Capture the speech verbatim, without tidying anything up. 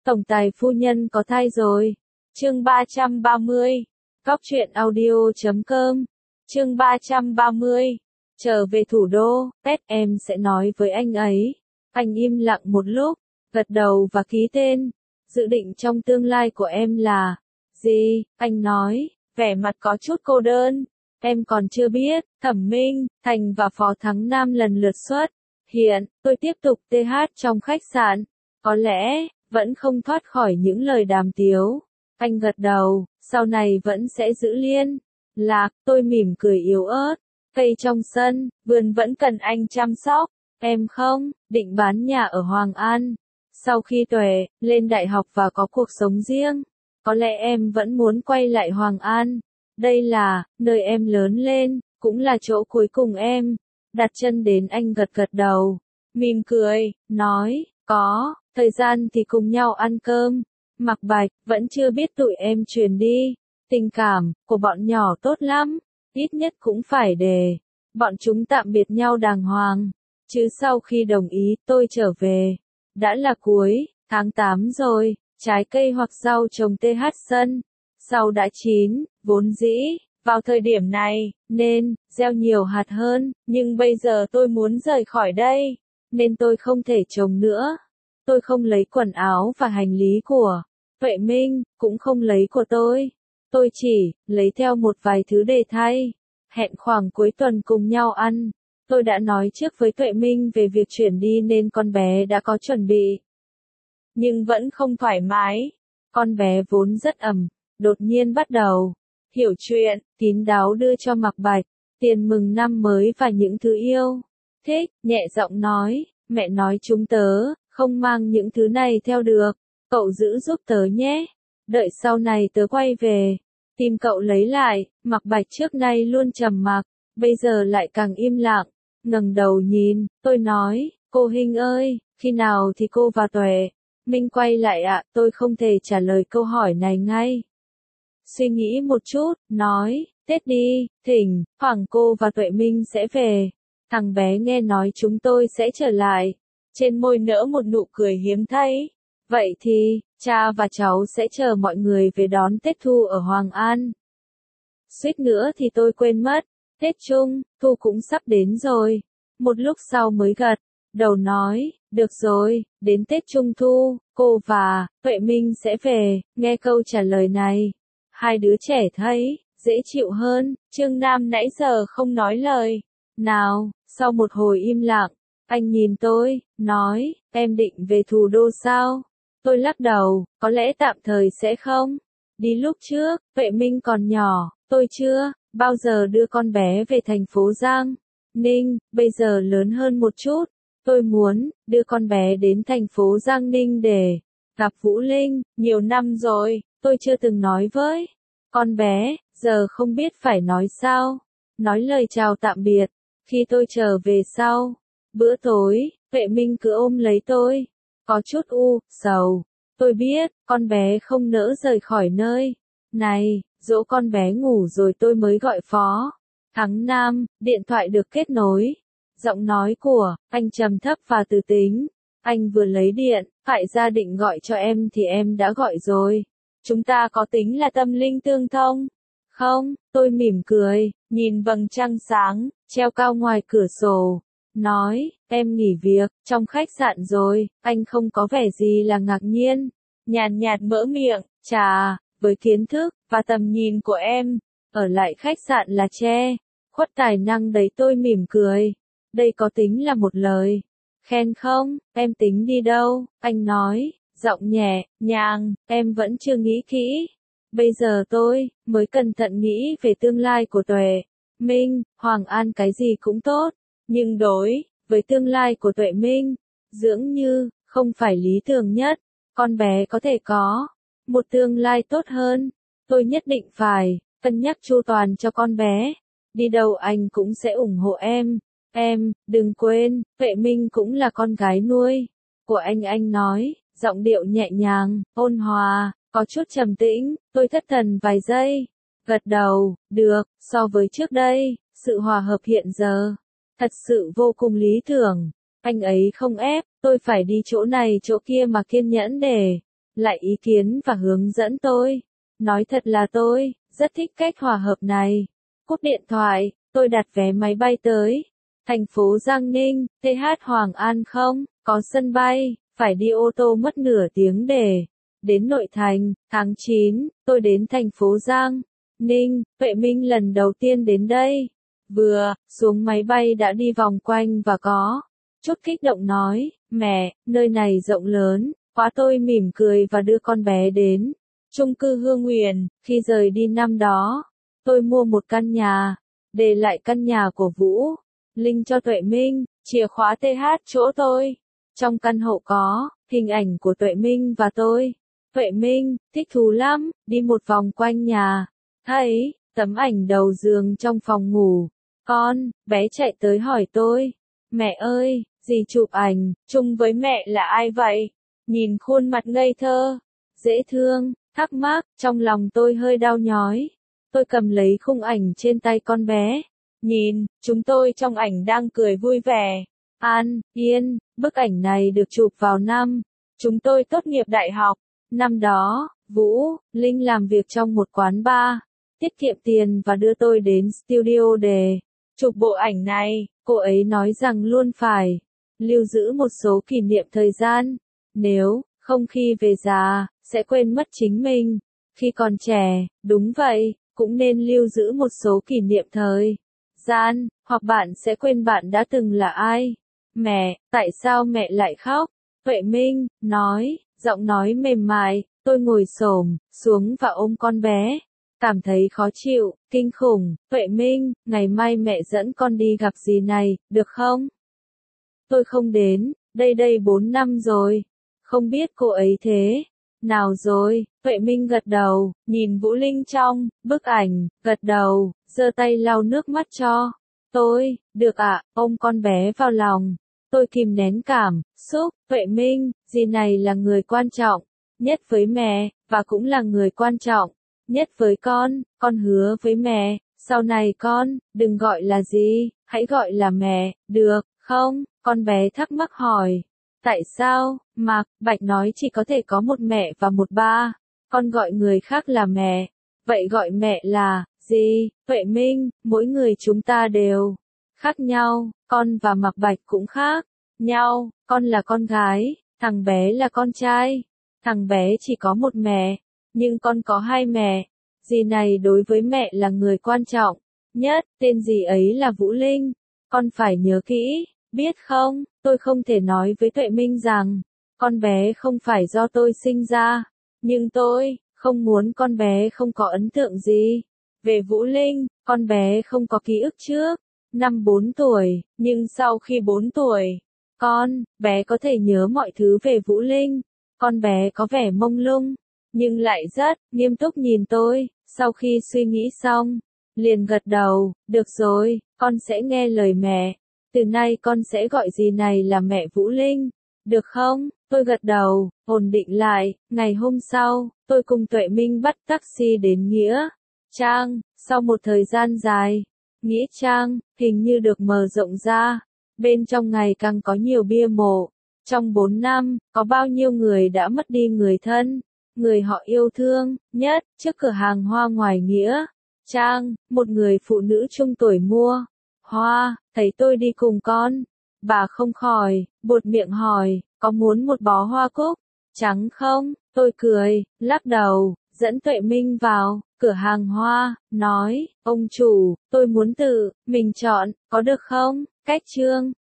Tổng tài phu nhân có thai rồi. Chương ba trăm ba mươi. Góc truyện audio chấm com. Chương ba trăm ba mươi. Trở về thủ đô, Tết em sẽ nói với anh ấy. Anh im lặng một lúc, gật đầu và ký tên. Dự định trong tương lai của em là gì? Anh nói, vẻ mặt có chút cô đơn. Em còn chưa biết. Thẩm Minh, Thành và Phó Thắng Nam lần lượt xuất hiện. Tôi tiếp tục tê hát trong khách sạn. Có lẽ vẫn không thoát khỏi những lời đàm tiếu. Anh gật đầu, sau này vẫn sẽ giữ liên lạc. Tôi mỉm cười yếu ớt. Cây trong sân, vườn vẫn cần anh chăm sóc. Em không định bán nhà ở Hoàng An. Sau khi Tuệ lên đại học và có cuộc sống riêng, có lẽ em vẫn muốn quay lại Hoàng An. Đây là nơi em lớn lên, cũng là chỗ cuối cùng em đặt chân đến. Anh gật gật đầu, mỉm cười, nói, có thời gian thì cùng nhau ăn cơm. Mạc Bạch, vẫn chưa biết tụi em truyền đi. Tình cảm của bọn nhỏ tốt lắm, ít nhất cũng phải để bọn chúng tạm biệt nhau đàng hoàng. Chứ sau khi đồng ý tôi trở về, đã là cuối tháng tám rồi. Trái cây hoặc rau trồng tê hát sân sau đã chín, vốn dĩ vào thời điểm này nên gieo nhiều hạt hơn, nhưng bây giờ tôi muốn rời khỏi đây, nên tôi không thể trồng nữa. Tôi không lấy quần áo và hành lý của Tuệ Minh, cũng không lấy của tôi. Tôi chỉ lấy theo một vài thứ để thay. Hẹn khoảng cuối tuần cùng nhau ăn. Tôi đã nói trước với Tuệ Minh về việc chuyển đi nên con bé đã có chuẩn bị. Nhưng vẫn không thoải mái. Con bé vốn rất ẩm, đột nhiên bắt đầu hiểu chuyện, kín đáo đưa cho Mạc Bạch tiền mừng năm mới và những thứ yêu thích, nhẹ giọng nói, mẹ nói chúng tớ không mang những thứ này theo được, cậu giữ giúp tớ nhé. Đợi sau này tớ quay về tìm cậu lấy lại. Mạc Bạch trước nay luôn trầm mặc, bây giờ lại càng im lặng, ngẩng đầu nhìn. Tôi nói, cô Hinh ơi, khi nào thì cô và Tuệ Minh quay lại ạ? Tôi không thể trả lời câu hỏi này ngay. Suy nghĩ một chút, nói, Tết đi, thỉnh thoảng cô và Tuệ Minh sẽ về. Thằng bé nghe nói chúng tôi sẽ trở lại. Trên môi nở một nụ cười hiếm thấy. Vậy thì, cha và cháu sẽ chờ mọi người về đón Tết Thu ở Hoàng An. Suýt nữa thì tôi quên mất. Tết Trung Thu cũng sắp đến rồi. Một lúc sau mới gật đầu nói, được rồi, đến Tết Trung Thu, cô và Tuệ Minh sẽ về. Nghe câu trả lời này, hai đứa trẻ thấy dễ chịu hơn. Trương Nam nãy giờ không nói lời nào. Sau một hồi im lặng, anh nhìn tôi, nói, em định về thủ đô sao? Tôi lắc đầu, có lẽ tạm thời sẽ không đi. Lúc trước, Tuệ Minh còn nhỏ, tôi chưa bao giờ đưa con bé về thành phố Giang Ninh. Bây giờ lớn hơn một chút, tôi muốn đưa con bé đến thành phố Giang Ninh để gặp Vũ Linh. Nhiều năm rồi, tôi chưa từng nói với con bé, giờ không biết phải nói sao. Nói lời chào tạm biệt. Khi tôi trở về sau bữa tối, Tuệ Minh cứ ôm lấy tôi, có chút u sầu. Tôi biết, con bé không nỡ rời khỏi nơi này. Dỗ con bé ngủ rồi tôi mới gọi Phó Thắng Nam. Điện thoại được kết nối. Giọng nói của anh trầm thấp và từ tính. Anh vừa lấy điện, phải ra định gọi cho em thì em đã gọi rồi. Chúng ta có tính là tâm linh tương thông không? Tôi mỉm cười, nhìn vầng trăng sáng treo cao ngoài cửa sổ, nói, em nghỉ việc trong khách sạn rồi. Anh không có vẻ gì là ngạc nhiên, nhàn nhạt mở miệng, chà, với kiến thức và tầm nhìn của em, ở lại khách sạn là che khuất tài năng đấy. Tôi mỉm cười, đây có tính là một lời khen không? Em tính đi đâu? Anh nói, giọng nhẹ nhàng, em vẫn chưa nghĩ kỹ. Bây giờ tôi mới cẩn thận nghĩ về tương lai của Tuệ Minh. Hoàng An cái gì cũng tốt, nhưng đối với tương lai của Tuệ Minh, dường như không phải lý tưởng nhất. Con bé có thể có một tương lai tốt hơn. Tôi nhất định phải cân nhắc chu toàn cho con bé. Đi đâu anh cũng sẽ ủng hộ em. Em, đừng quên, Tuệ Minh cũng là con gái nuôi của anh. Anh nói, giọng điệu nhẹ nhàng, ôn hòa, có chút trầm tĩnh. Tôi thất thần vài giây, gật đầu, được. So với trước đây, sự hòa hợp hiện giờ thật sự vô cùng lý tưởng. Anh ấy không ép tôi phải đi chỗ này chỗ kia mà kiên nhẫn để lại ý kiến và hướng dẫn tôi. Nói thật là tôi rất thích cách hòa hợp này. Cúp điện thoại, tôi đặt vé máy bay tới thành phố Giang Ninh, tê hát Hoàng An không có sân bay, phải đi ô tô mất nửa tiếng để đến nội thành. Tháng chín, tôi đến thành phố Giang Ninh, Tuệ Minh lần đầu tiên đến đây. Vừa xuống máy bay đã đi vòng quanh và có chút kích động nói, mẹ, nơi này rộng lớn quá. Tôi mỉm cười và đưa con bé đến chung cư Hương Nguyền. Khi rời đi năm đó, tôi mua một căn nhà, để lại căn nhà của Vũ Linh cho Tuệ Minh, chìa khóa tê hát chỗ tôi. Trong căn hộ có hình ảnh của Tuệ Minh và tôi. Tuệ Minh thích thú lắm, đi một vòng quanh nhà, thấy tấm ảnh đầu giường trong phòng ngủ con, bé chạy tới hỏi tôi, mẹ ơi, dì chụp ảnh chung với mẹ là ai vậy? Nhìn khuôn mặt ngây thơ, dễ thương, thắc mắc, trong lòng tôi hơi đau nhói. Tôi cầm lấy khung ảnh trên tay con bé, nhìn, chúng tôi trong ảnh đang cười vui vẻ, an yên. Bức ảnh này được chụp vào năm chúng tôi tốt nghiệp đại học. Năm đó, Vũ Linh làm việc trong một quán bar, tiết kiệm tiền và đưa tôi đến studio để chụp bộ ảnh này. Cô ấy nói rằng luôn phải lưu giữ một số kỷ niệm thời gian, nếu không khi về già, sẽ quên mất chính mình. Khi còn trẻ, đúng vậy, cũng nên lưu giữ một số kỷ niệm thời gian, hoặc bạn sẽ quên bạn đã từng là ai. Mẹ, tại sao mẹ lại khóc? Tuệ Minh nói, giọng nói mềm mại. Tôi ngồi xổm xuống và ôm con bé, cảm thấy khó chịu, kinh khủng. Tuệ Minh, ngày mai mẹ dẫn con đi gặp dì này, được không? Tôi không đến, đây đây bốn năm rồi. Không biết cô ấy thế nào rồi? Tuệ Minh gật đầu, nhìn Vũ Linh trong bức ảnh, gật đầu, giơ tay lau nước mắt cho tôi. Được ạ, ôm con bé vào lòng. Tôi kìm nén cảm xúc. Tuệ Minh, dì này là người quan trọng nhất với mẹ, và cũng là người quan trọng nhất với con. Con hứa với mẹ, sau này con đừng gọi là dì, hãy gọi là mẹ, được không? Con bé thắc mắc hỏi. Tại sao? Mạc Bạch nói chỉ có thể có một mẹ và một ba. Con gọi người khác là mẹ. Vậy gọi mẹ là gì? Tuệ Minh, mỗi người chúng ta đều khác nhau. Con và Mạc Bạch cũng khác nhau. Con là con gái, thằng bé là con trai. Thằng bé chỉ có một mẹ, nhưng con có hai mẹ. Dì này đối với mẹ là người quan trọng nhất. Tên dì ấy là Vũ Linh. Con phải nhớ kỹ, biết không? Tôi không thể nói với Tuệ Minh rằng con bé không phải do tôi sinh ra, nhưng tôi không muốn con bé không có ấn tượng gì về Vũ Linh. Con bé không có ký ức trước năm bốn tuổi, nhưng sau khi bốn tuổi, con bé có thể nhớ mọi thứ về Vũ Linh. Con bé có vẻ mông lung, nhưng lại rất nghiêm túc nhìn tôi. Sau khi suy nghĩ xong, liền gật đầu, được rồi, con sẽ nghe lời mẹ. Từ nay con sẽ gọi dì này là mẹ Vũ Linh, được không? Tôi gật đầu, ổn định lại. Ngày hôm sau, tôi cùng Tuệ Minh bắt taxi đến Nghĩa Trang. Sau một thời gian dài, Nghĩa Trang hình như được mở rộng ra. Bên trong ngày càng có nhiều bia mộ. Trong bốn năm, có bao nhiêu người đã mất đi người thân, người họ yêu thương nhất. Trước cửa hàng hoa ngoài Nghĩa Trang, một người phụ nữ trung tuổi mua hoa, thấy tôi đi cùng con. Bà không khỏi buột miệng hỏi, có muốn một bó hoa cúc trắng không? Tôi cười, lắc đầu, dẫn Tuệ Minh vào cửa hàng hoa, nói, ông chủ, tôi muốn tự mình chọn, có được không? Cách trương